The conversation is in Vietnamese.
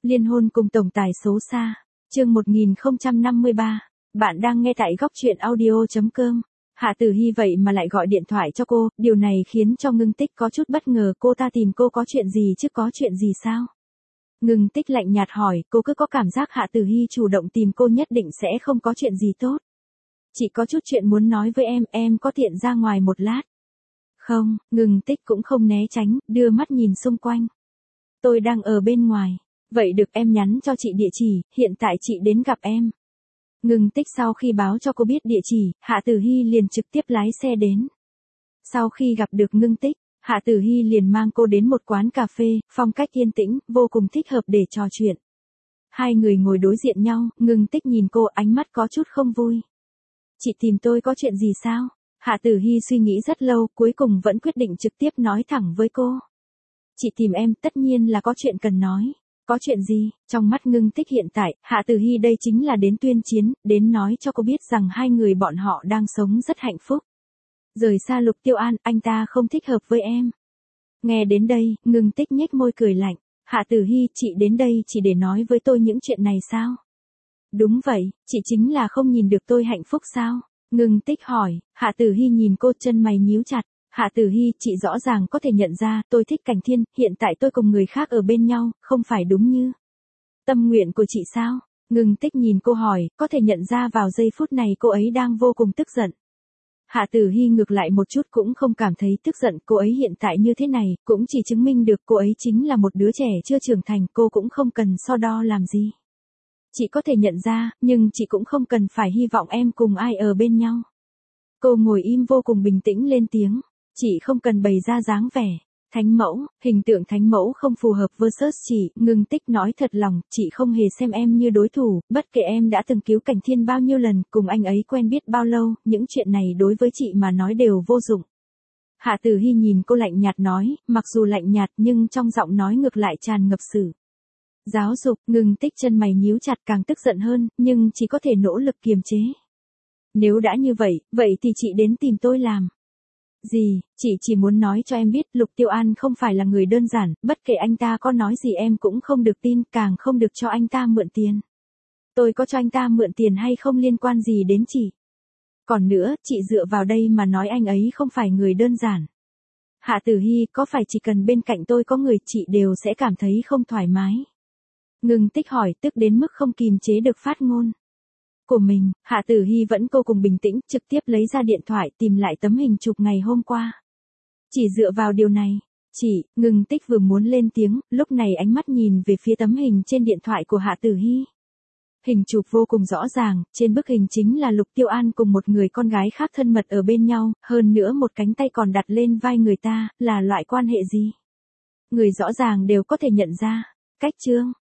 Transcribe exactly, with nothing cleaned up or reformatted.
Liên hôn cùng tổng tài xấu xa. Chương một nghìn không trăm năm mươi ba. Bạn đang nghe tại góc truyện audio chấm com. Hạ Tử Hi vậy mà lại gọi điện thoại cho cô, điều này khiến cho Ngưng Tích có chút bất ngờ. Cô ta tìm cô có chuyện gì chứ, có chuyện gì sao? Ngưng Tích lạnh nhạt hỏi, cô cứ có cảm giác Hạ Tử Hi chủ động tìm cô nhất định sẽ không có chuyện gì tốt. Chị có chút chuyện muốn nói với em, em có tiện ra ngoài một lát? Không, Ngưng Tích cũng không né tránh, đưa mắt nhìn xung quanh. Tôi đang ở bên ngoài. Vậy được, em nhắn cho chị địa chỉ, hiện tại chị đến gặp em. Ngưng Tích sau khi báo cho cô biết địa chỉ, Hạ Tử Hi liền trực tiếp lái xe đến. Sau khi gặp được Ngưng Tích, Hạ Tử Hi liền mang cô đến một quán cà phê, phong cách yên tĩnh, vô cùng thích hợp để trò chuyện. Hai người ngồi đối diện nhau, Ngưng Tích nhìn cô, ánh mắt có chút không vui. Chị tìm tôi có chuyện gì sao? Hạ Tử Hi suy nghĩ rất lâu, cuối cùng vẫn quyết định trực tiếp nói thẳng với cô. Chị tìm em, tất nhiên là có chuyện cần nói. Có chuyện gì? Trong mắt Ngưng Tích hiện tại, Hạ Tử Hi đây chính là đến tuyên chiến, đến nói cho cô biết rằng hai người bọn họ đang sống rất hạnh phúc. Rời xa Lục Tiêu An, anh ta không thích hợp với em. Nghe đến đây, Ngưng Tích nhếch môi cười lạnh. Hạ Tử Hi, chị đến đây chỉ để nói với tôi những chuyện này sao? Đúng vậy, chị chính là không nhìn được tôi hạnh phúc sao? Ngưng Tích hỏi. Hạ Tử Hi nhìn cô, chân mày nhíu chặt. Hạ Tử Hi, chị rõ ràng có thể nhận ra, tôi thích Cảnh Thiên, hiện tại tôi cùng người khác ở bên nhau, không phải đúng như tâm nguyện của chị sao? Ngưng Tích nhìn cô hỏi, có thể nhận ra vào giây phút này cô ấy đang vô cùng tức giận. Hạ Tử Hi ngược lại một chút cũng không cảm thấy tức giận, cô ấy hiện tại như thế này, cũng chỉ chứng minh được cô ấy chính là một đứa trẻ chưa trưởng thành, cô cũng không cần so đo làm gì. Chị có thể nhận ra, nhưng chị cũng không cần phải hy vọng em cùng ai ở bên nhau. Cô ngồi im vô cùng bình tĩnh lên tiếng. Chị không cần bày ra dáng vẻ thánh mẫu, hình tượng thánh mẫu không phù hợp versus chị. Ngưng Tích nói thật lòng, chị không hề xem em như đối thủ, bất kể em đã từng cứu Cảnh Thiên bao nhiêu lần, cùng anh ấy quen biết bao lâu, những chuyện này đối với chị mà nói đều vô dụng. Hạ Tử Hi nhìn cô lạnh nhạt nói, mặc dù lạnh nhạt nhưng trong giọng nói ngược lại tràn ngập sự giáo dục. Ngưng Tích chân mày nhíu chặt càng tức giận hơn, nhưng chỉ có thể nỗ lực kiềm chế. Nếu đã như vậy, vậy thì chị đến tìm tôi làm gì? Chị chỉ muốn nói cho em biết, Lục Tiêu An không phải là người đơn giản, bất kể anh ta có nói gì em cũng không được tin, càng không được cho anh ta mượn tiền. Tôi có cho anh ta mượn tiền hay không liên quan gì đến chị. Còn nữa, chị dựa vào đây mà nói anh ấy không phải người đơn giản. Hạ Tử Hi, có phải chỉ cần bên cạnh tôi có người chị đều sẽ cảm thấy không thoải mái? Ngưng Tích hỏi, tức đến mức không kìm chế được phát ngôn của mình. Hạ Tử Hi vẫn vô cùng bình tĩnh, trực tiếp lấy ra điện thoại tìm lại tấm hình chụp ngày hôm qua. Chỉ dựa vào điều này, chị, Ngưng Tích vừa muốn lên tiếng, lúc này ánh mắt nhìn về phía tấm hình trên điện thoại của Hạ Tử Hi. Hình chụp vô cùng rõ ràng, trên bức hình chính là Lục Tiêu An cùng một người con gái khác thân mật ở bên nhau, hơn nữa một cánh tay còn đặt lên vai người ta, là loại quan hệ gì? Người rõ ràng đều có thể nhận ra. Cách chương